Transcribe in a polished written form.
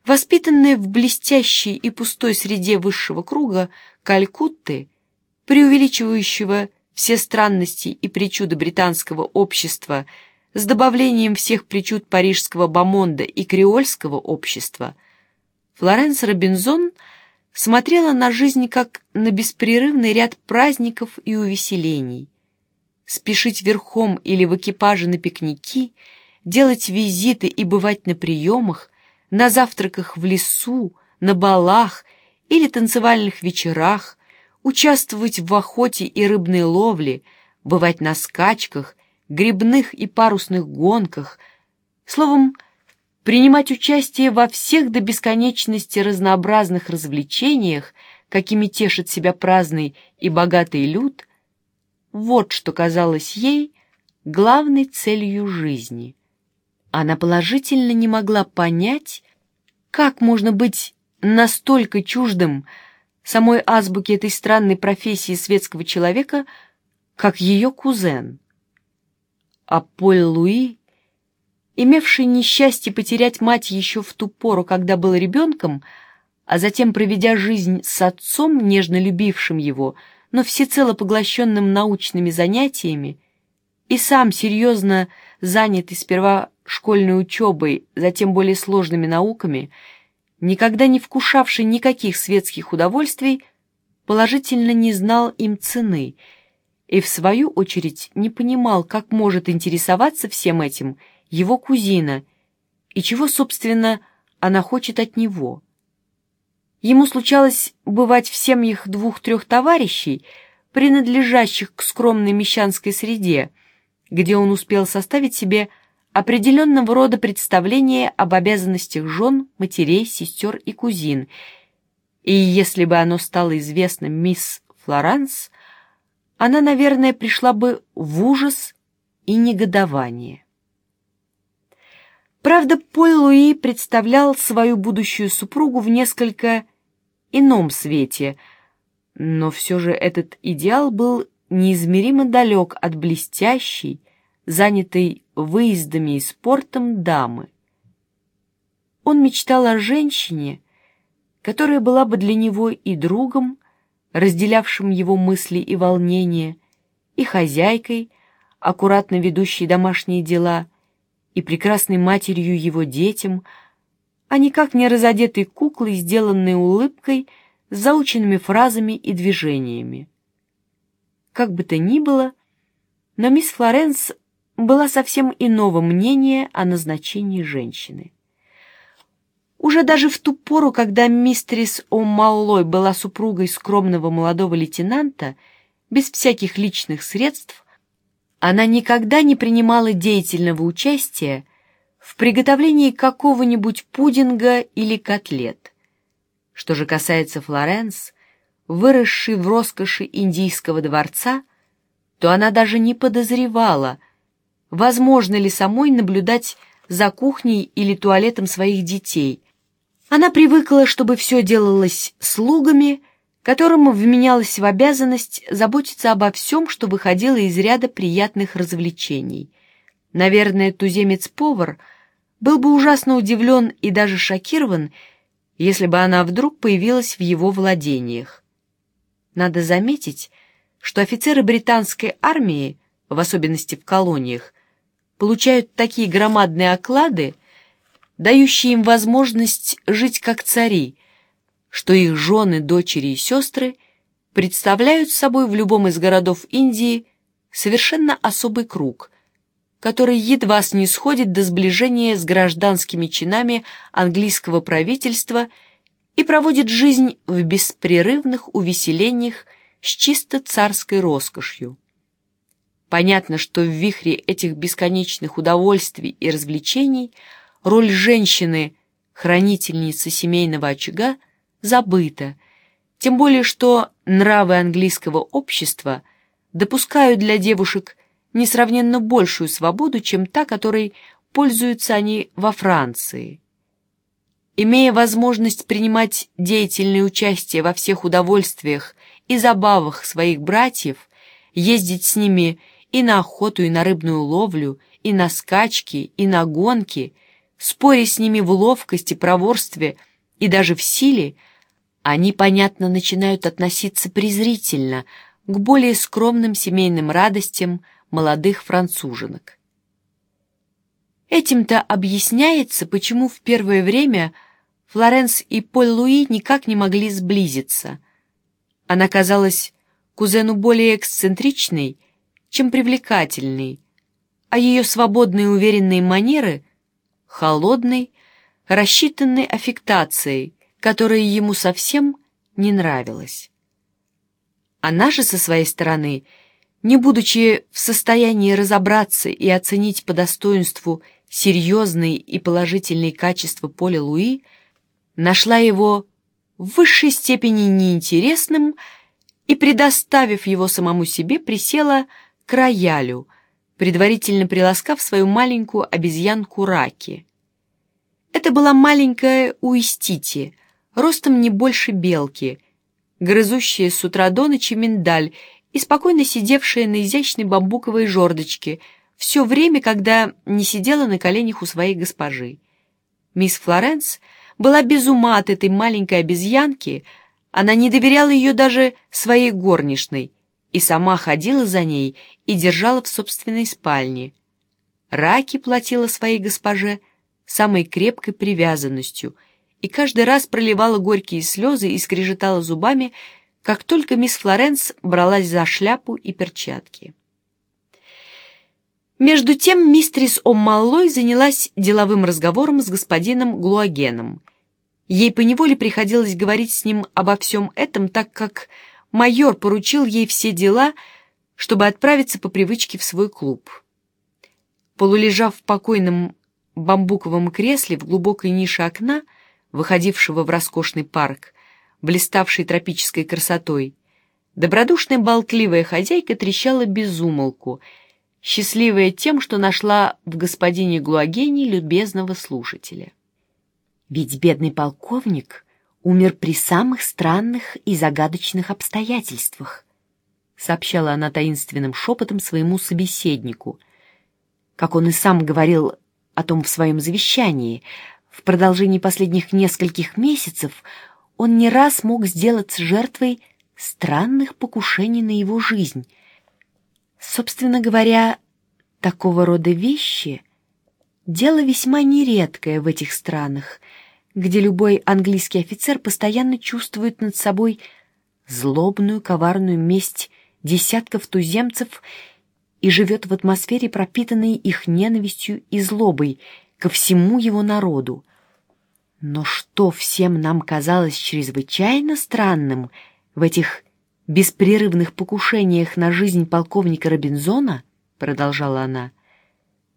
Воспитанная в блестящей и пустой среде высшего круга Калькутты, преувеличивающего все странности и причуды британского общества с добавлением всех причуд парижского бомонда и креольского общества, Флоренс Робинзон смотрела на жизнь как на беспрерывный ряд праздников и увеселений. Спешить верхом или в экипаже на пикники, делать визиты и бывать на приемах, на завтраках в лесу, на балах или танцевальных вечерах, участвовать в охоте и рыбной ловле, бывать на скачках, гребных и парусных гонках, словом, принимать участие во всех до бесконечности разнообразных развлечениях, какими тешит себя праздный и богатый люд, вот что казалось ей главной целью жизни. Она положительно не могла понять, как можно быть настолько чуждым самой азбуке этой странной профессии светского человека, как ее кузен. А Поль Луи, имевший несчастье потерять мать еще в ту пору, когда был ребенком, а затем проведя жизнь с отцом, нежно любившим его, но всецело поглощенным научными занятиями, и сам серьезно занятый сперва школьной учебой, затем более сложными науками, никогда не вкушавший никаких светских удовольствий, положительно не знал им цены и, в свою очередь, не понимал, как может интересоваться всем этим его кузина и чего, собственно, она хочет от него. Ему случалось бывать в семьях 2-3 товарищей, принадлежащих к скромной мещанской среде, где он успел составить себе определенного рода представление об обязанностях жен, матерей, сестер и кузин, и если бы оно стало известно мисс Флоранс, она, наверное, пришла бы в ужас и негодование. Правда, Поль Луи представлял свою будущую супругу в несколько ином свете, но все же этот идеал был неизмеримо далек от блестящей, занятой выездами и спортом дамы. Он мечтал о женщине, которая была бы для него и другом, разделявшим его мысли и волнения, и хозяйкой, аккуратно ведущей домашние дела, и прекрасной матерью его детям, а никак не разодетой куклой, сделанной улыбкой, с заученными фразами и движениями. Как бы то ни было, но мисс Флоренс была совсем иного мнения о назначении женщины. Уже даже в ту пору, когда мистерис О'Маллой была супругой скромного молодого лейтенанта, без всяких личных средств, она никогда не принимала деятельного участия в приготовлении какого-нибудь пудинга или котлет. Что же касается Флоренс, выросшей в роскоши индийского дворца, то она даже не подозревала, возможно ли самой наблюдать за кухней или туалетом своих детей. Она привыкла, чтобы все делалось слугами, которым вменялось в обязанность заботиться обо всем, что выходило из ряда приятных развлечений. Наверное, туземец-повар был бы ужасно удивлен и даже шокирован, если бы она вдруг появилась в его владениях. Надо заметить, что офицеры британской армии, в особенности в колониях, получают такие громадные оклады, дающие им возможность жить как цари, что их жены, дочери и сестры представляют собой в любом из городов Индии совершенно особый круг, который едва снисходит до сближения с гражданскими чинами английского правительства и проводит жизнь в беспрерывных увеселениях с чисто царской роскошью. Понятно, что в вихре этих бесконечных удовольствий и развлечений роль женщины, хранительницы семейного очага, забыта, тем более что нравы английского общества допускают для девушек несравненно большую свободу, чем та, которой пользуются они во Франции. Имея возможность принимать деятельное участие во всех удовольствиях и забавах своих братьев, ездить с ними и на охоту, и на рыбную ловлю, и на скачки, и на гонки, споря с ними в ловкости, проворстве и даже в силе, они, понятно, начинают относиться презрительно к более скромным семейным радостям молодых француженок. Этим-то объясняется, почему в первое время Флоренс и Поль-Луи никак не могли сблизиться. Она казалась кузену более эксцентричной, чем привлекательной, а ее свободные и уверенные манеры — холодной, рассчитанной аффектацией, которая ему совсем не нравилась. Она же, со своей стороны, не будучи в состоянии разобраться и оценить по достоинству серьезные и положительные качества Поля Луи, нашла его в высшей степени неинтересным и, предоставив его самому себе, присела к роялю, предварительно приласкав свою маленькую обезьянку Раки. Это была маленькая Уистити, ростом не больше белки, грызущая с утра до ночи миндаль и спокойно сидевшая на изящной бамбуковой жердочке все время, когда не сидела на коленях у своей госпожи. Мисс Флоренс была без ума от этой маленькой обезьянки, она не доверяла ее даже своей горничной и сама ходила за ней и держала в собственной спальне. Раки платила своей госпоже самой крепкой привязанностью и каждый раз проливала горькие слезы и скрежетала зубами, как только мисс Флоренс бралась за шляпу и перчатки. Между тем мистрис О'Маллой занялась деловым разговором с господином Глуагеном. Ей поневоле приходилось говорить с ним обо всем этом, так как майор поручил ей все дела, чтобы отправиться по привычке в свой клуб. Полулежав в покойном бамбуковом кресле в глубокой нише окна, выходившего в роскошный парк, блиставший тропической красотой, добродушная болтливая хозяйка трещала без умолку, счастливая тем, что нашла в господине Глуагене любезного слушателя. Ведь бедный полковник умер при самых странных и загадочных обстоятельствах, сообщала она таинственным шепотом своему собеседнику. Как он и сам говорил о том в своем завещании, в продолжении последних нескольких месяцев он не раз мог сделаться жертвой странных покушений на его жизнь. Собственно говоря, такого рода вещи — дело весьма нередкое в этих странах, где любой английский офицер постоянно чувствует над собой злобную, коварную месть десятков туземцев и живет в атмосфере, пропитанной их ненавистью и злобой ко всему его народу. Но что всем нам казалось чрезвычайно странным в этих беспрерывных покушениях на жизнь полковника Робинзона, продолжала она,